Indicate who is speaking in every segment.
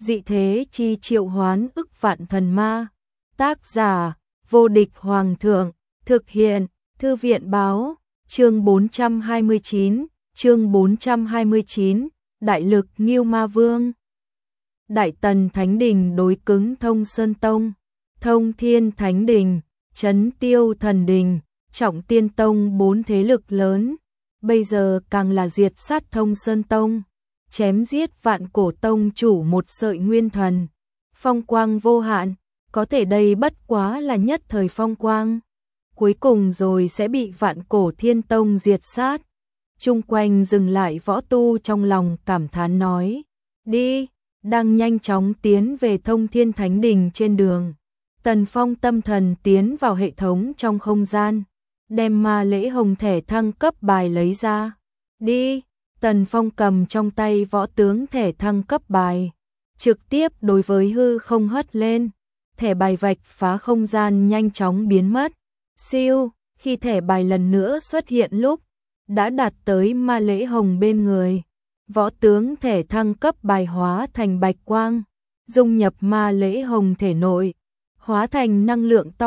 Speaker 1: dị thế chi triệu hoán ức vạn thần ma. Tác giả, vô địch hoàng thượng, thực hiện, thư viện báo, chương 429, đại lực Ngưu Ma Vương. Đại Tần Thánh Đình đối cứng Thông Sơn Tông, Thông Thiên Thánh Đình, Trấn Tiêu Thần Đình, Trọng Tiên Tông, 4 thế lực lớn, bây giờ càng là diệt sát Thông Sơn Tông, chém giết Vạn Cổ Tông chủ một sợi nguyên thần, phong quang vô hạn, có thể đây bất quá là nhất thời phong quang, cuối cùng rồi sẽ bị Vạn Cổ Thiên Tông diệt sát. Chung quanh dừng lại võ tu trong lòng cảm thán nói, đi, đang nhanh chóng tiến về Thông Thiên Thánh Đình trên đường. Tần Phong tâm thần tiến vào hệ thống trong không gian, đem Ma Lễ Hồng thẻ thăng cấp bài lấy ra. Đi, Tần Phong cầm trong tay võ tướng thẻ thăng cấp bài, trực tiếp đối với hư không hất lên, thẻ bài vạch phá không gian nhanh chóng biến mất. Siêu, khi thẻ bài lần nữa xuất hiện lúc, đã đạt tới Ma Lễ Hồng bên người. Võ tướng thẻ thăng cấp bài hóa thành bạch quang, dung nhập Ma Lễ Hồng thể nội, hóa thành năng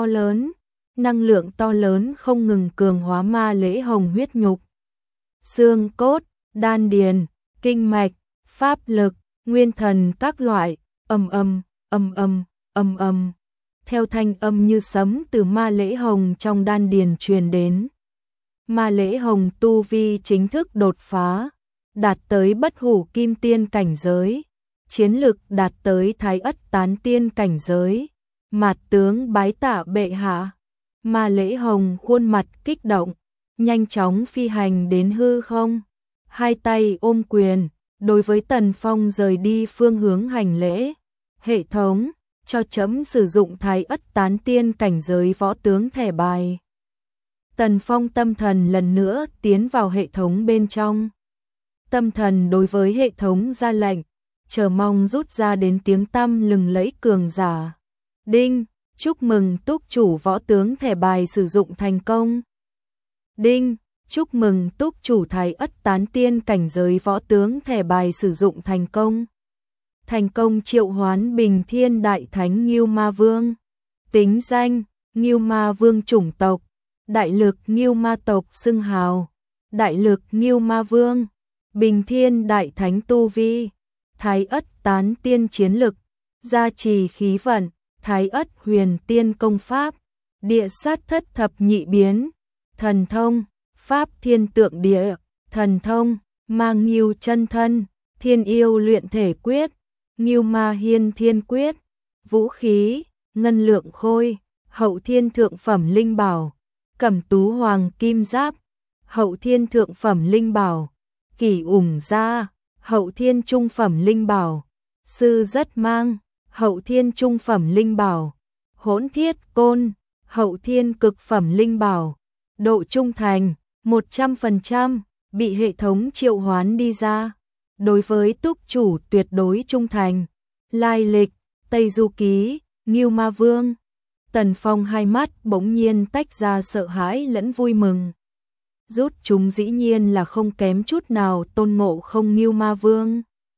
Speaker 1: lượng to lớn không ngừng cường hóa Ma Lễ Hồng huyết nhục, xương cốt, đan điền, kinh mạch, pháp lực, nguyên thần các loại, ầm ầm. Theo thanh âm như sấm từ Ma Lễ Hồng trong đan điền truyền đến. Ma Lễ Hồng tu vi chính thức đột phá, đạt tới bất hủ kim tiên cảnh giới, chiến lực đạt tới thái ất tán tiên cảnh giới. Mạt tướng bái tạ bệ hạ. Ma Lễ Hồng khuôn mặt kích động, nhanh chóng phi hành đến hư không, hai tay ôm quyền, đối với Tần Phong rời đi phương hướng hành lễ. Hệ thống, cho chấm sử dụng thái ất tán tiên cảnh giới võ tướng thẻ bài. Tần Phong tâm thần lần nữa tiến vào hệ thống bên trong. Tâm thần đối với hệ thống ra lệnh, chờ mong rút ra đến tiếng tăm lừng lẫy cường giả. Đinh, chúc mừng túc chủ võ tướng thẻ bài sử dụng thành công. Đinh, chúc mừng túc chủ thái ất tán tiên cảnh giới võ tướng thẻ bài sử dụng thành công. Thành công triệu hoán Bình Thiên Đại Thánh Ngưu Ma Vương. Tính danh, Ngưu Ma Vương chủng tộc, đại lực Ngưu Ma tộc xưng hào, đại lực Ngưu Ma Vương. Bình Thiên Đại Thánh tu vi, thái ất tán tiên chiến lực, gia trì khí vận, thái ất huyền tiên công pháp, địa sát thất thập nhị biến, thần thông, pháp thiên tượng địa, thần thông, ma ngưu chân thân, thiên yêu luyện thể quyết, ngưu ma hiên thiên quyết, vũ khí, ngân lượng khôi, hậu thiên thượng phẩm linh bảo, cẩm tú hoàng kim giáp, hậu thiên thượng phẩm linh bảo, kỷ ủng gia, hậu thiên trung phẩm linh bảo, sư rất mang, hậu thiên trung phẩm linh bảo, hỗn thiết côn, hậu thiên cực phẩm linh bảo, độ trung thành 100%, bị hệ thống triệu hoán đi ra. Đối với túc chủ tuyệt đối trung thành. Lai lịch, Tây Du Ký, Ngưu Ma Vương. Tần Phong hai mắt bỗng nhiên tách ra sợ hãi lẫn vui mừng. Rút chúng dĩ nhiên là không kém chút nào Tôn Ngộ Không Ngưu Ma Vương.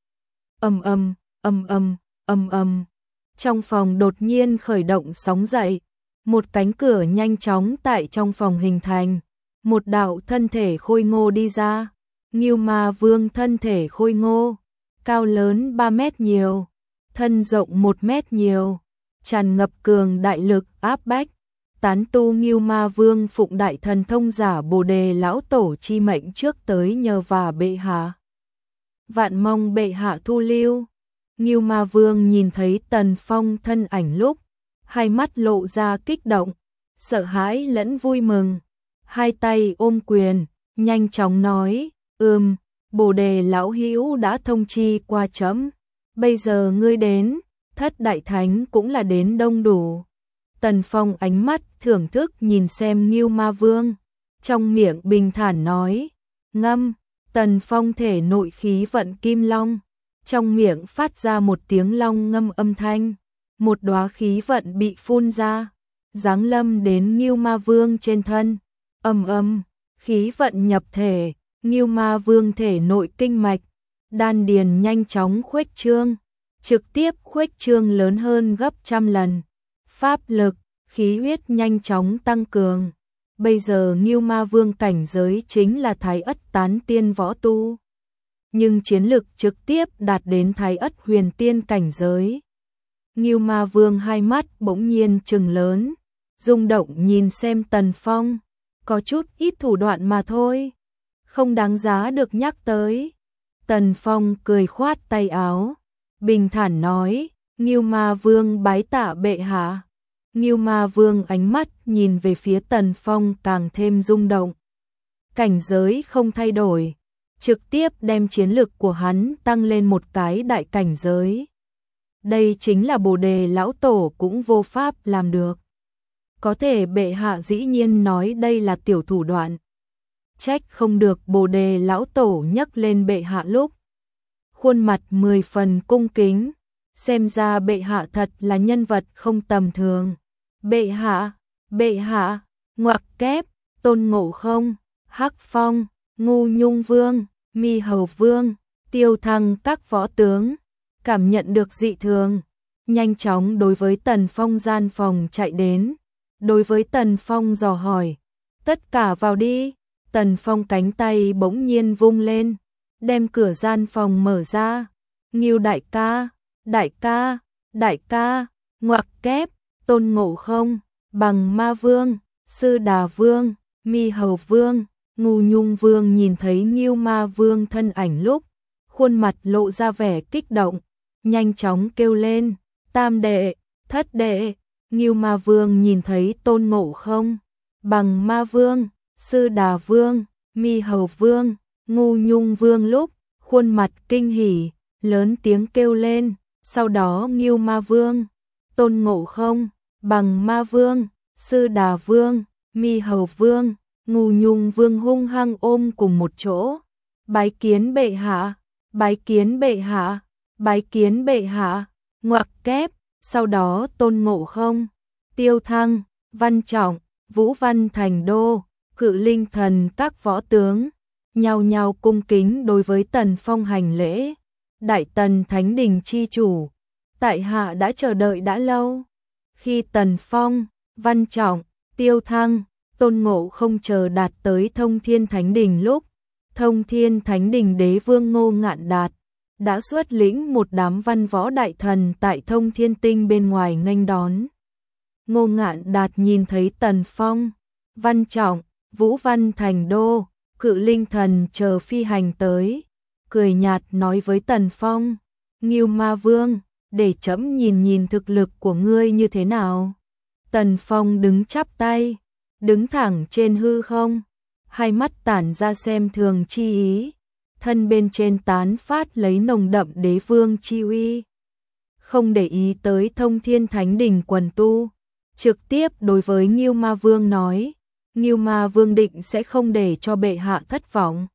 Speaker 1: Ầm. Trong phòng đột nhiên khởi động sóng dậy, một cánh cửa nhanh chóng tại trong phòng hình thành, một đạo thân thể khôi ngô đi ra. Ngưu Ma Vương thân thể khôi ngô, cao lớn 3 mét nhiều, thân rộng 1 mét nhiều, tràn ngập cường đại lực áp bách. Tán tu Ngưu Ma Vương phụng đại thần thông giả Bồ Đề lão tổ chi mệnh trước tới nhờ vả bệ hạ. Vạn mong bệ hạ thu lưu. Ngưu Ma Vương nhìn thấy Tần Phong thân ảnh lúc, hai mắt lộ ra kích động, sợ hãi lẫn vui mừng, hai tay ôm quyền, nhanh chóng nói, Bồ Đề lão hữu đã thông chi qua chấm, bây giờ ngươi đến, thất đại thánh cũng là đến đông đủ. Tần Phong ánh mắt thưởng thức nhìn xem Ngưu Ma Vương, trong miệng bình thản nói, ngâm. Tần Phong thể nội khí vận kim long, trong miệng phát ra một tiếng long ngâm âm thanh, một đóa khí vận bị phun ra, giáng lâm đến Ngưu Ma Vương trên thân. Khí vận nhập thể, Ngưu Ma Vương thể nội kinh mạch, đan điền nhanh chóng khuếch trương, trực tiếp khuếch trương lớn hơn gấp trăm lần. Pháp lực, khí huyết nhanh chóng tăng cường. Bây giờ Ngưu Ma Vương cảnh giới chính là Thái Ất tán tiên võ tu, nhưng chiến lực trực tiếp đạt đến Thái Ất huyền tiên cảnh giới. Ngưu Ma Vương hai mắt bỗng nhiên trừng lớn, rung động nhìn xem Tần Phong, có chút ít thủ đoạn mà thôi, không đáng giá được nhắc tới. Tần Phong cười khoát tay áo, bình thản nói, Ngưu Ma Vương bái tạ bệ hạ. Ngưu Ma Vương ánh mắt nhìn về phía Tần Phong càng thêm rung động. Cảnh giới không thay đổi, trực tiếp đem chiến lực của hắn tăng lên một cái đại cảnh giới. Đây chính là Bồ Đề lão tổ cũng vô pháp làm được. Có thể bệ hạ dĩ nhiên nói đây là tiểu thủ đoạn. Trách không được Bồ Đề lão tổ nhấc lên bệ hạ lúc khuôn mặt 10 phần cung kính, xem ra bệ hạ thật là nhân vật không tầm thường. Bệ hạ, ngoặc kép, Tôn Ngộ Không, Hắc Phong, Ngu Nhung Vương, Mi Hầu Vương, Tiêu Thăng các võ tướng, cảm nhận được dị thường, nhanh chóng đối với Tần Phong gian phòng chạy đến, đối với Tần Phong dò hỏi, tất cả vào đi. Tần Phong cánh tay bỗng nhiên vung lên, đem cửa gian phòng mở ra. Ngưu đại ca, ngoặc kép, Tôn Ngộ Không, Bằng Ma Vương, Sư Đà Vương, Mi Hầu Vương, Ngu Nhung Vương nhìn thấy Ngưu Ma Vương thân ảnh lúc, khuôn mặt lộ ra vẻ kích động, nhanh chóng kêu lên, tam đệ, thất đệ. Ngưu Ma Vương nhìn thấy Tôn Ngộ Không, Bằng Ma Vương, Sư Đà Vương, Mi Hầu Vương, Ngu Nhung Vương lúc, khuôn mặt kinh hỉ, lớn tiếng kêu lên, sau đó Ngưu Ma Vương, Tôn Ngộ Không, Bằng Ma Vương, Sư Đà Vương, Mi Hầu Vương, Ngu Nhung Vương hung hăng ôm cùng một chỗ. Bái kiến bệ hạ, bái kiến bệ hạ, bái kiến bệ hạ, ngoặc kép, sau đó Tôn Ngộ Không, Tiêu Thăng, Văn Trọng, Vũ Văn Thành Đô, Cự Linh Thần các võ tướng, nhao nhao cung kính đối với Tần Phong hành lễ. Đại Tần Thánh Đình chi chủ, tại hạ đã chờ đợi đã lâu. Khi Tần Phong, Văn Trọng, Tiêu Thăng, Tôn Ngộ Không chờ đạt tới Thông Thiên Thánh Đình lúc, Thông Thiên Thánh Đình đế vương Ngô Ngạn Đạt đã xuất lĩnh một đám văn võ đại thần tại Thông Thiên Tinh bên ngoài nghênh đón. Ngô Ngạn Đạt nhìn thấy Tần Phong, Văn Trọng, Vũ Văn Thành Đô, Cự Linh Thần chờ phi hành tới, cười nhạt nói với Tần Phong, Ngưu Ma Vương, để trẫm nhìn nhìn thực lực của ngươi như thế nào. Tần Phong đứng chắp tay, đứng thẳng trên hư không, hai mắt tản ra xem thường chi ý, thân bên trên tán phát lấy nồng đậm đế vương chi uy. Không để ý tới Thông Thiên Thánh Đình quần tu, trực tiếp đối với Ngưu Ma Vương nói, Ngưu Ma Vương định sẽ không để cho bệ hạ thất vọng.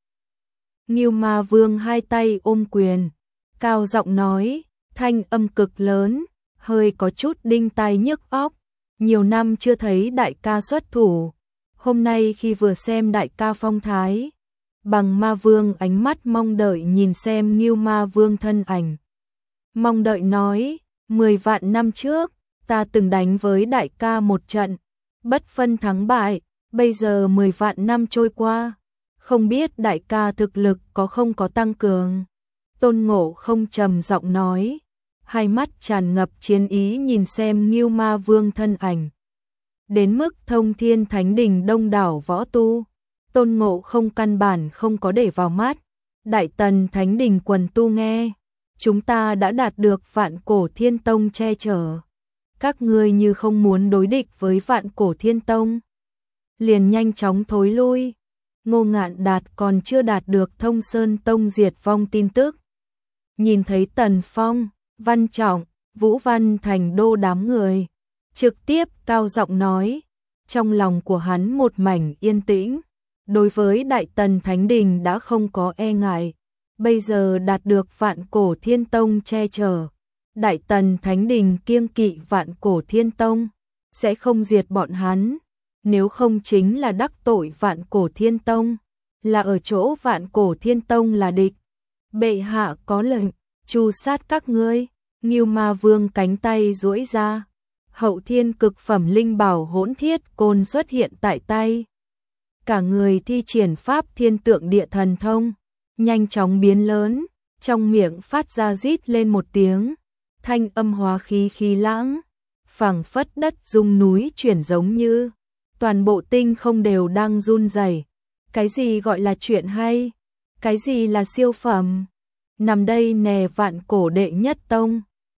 Speaker 1: Ngưu Ma Vương hai tay ôm quyền, cao giọng nói, thanh âm cực lớn, hơi có chút đinh tai nhức óc. Nhiều năm chưa thấy đại ca xuất thủ, hôm nay khi vừa xem đại ca phong thái, Bằng Ma Vương ánh mắt mong đợi nhìn xem Ngưu Ma Vương thân ảnh. Mong đợi nói, 10 vạn năm trước, ta từng đánh với đại ca một trận, bất phân thắng bại, bây giờ 10 vạn năm trôi qua, không biết đại ca thực lực có không có tăng cường. Tôn Ngộ Không trầm giọng nói, hai mắt tràn ngập chiến ý nhìn xem Ngưu Ma Vương thân ảnh. Đến mức Thông Thiên Thánh Đình đông đảo võ tu, Tôn Ngộ Không căn bản không có để vào mắt. Đại Tần Thánh Đình quần tu nghe, chúng ta đã đạt được Vạn Cổ Thiên Tông che chở. Các ngươi như không muốn đối địch với Vạn Cổ Thiên Tông, liền nhanh chóng thối lui. Ngô Ngạn Đạt còn chưa đạt được Thông Sơn Tông diệt vong tin tức. Nhìn thấy Tần Phong, Văn Trọng, Vũ Văn Thành Đô đám người, trực tiếp cao giọng nói, trong lòng của hắn một mảnh yên tĩnh, đối với Đại Tần Thánh Đình đã không có e ngại, bây giờ đạt được Vạn Cổ Thiên Tông che chở, Đại Tần Thánh Đình kiêng kỵ Vạn Cổ Thiên Tông, sẽ không diệt bọn hắn, nếu không chính là đắc tội Vạn Cổ Thiên Tông, là ở chỗ Vạn Cổ Thiên Tông là địch. Bệ hạ có lệnh, tru sát các ngươi. Ngưu Ma Vương cánh tay duỗi ra, hậu thiên cực phẩm linh bảo Hỗn Thiết Côn xuất hiện tại tay. Cả người thi triển pháp thiên tượng địa thần thông, nhanh chóng biến lớn, trong miệng phát ra rít lên một tiếng, thanh âm hóa khí khí lãng, phảng phất đất rung núi chuyển, giống như toàn bộ tinh không đều đang run rẩy. Cái gì gọi là chuyện hay? Cái gì là siêu phẩm? Nằm đây nè, vạn cổ đệ nhất tông.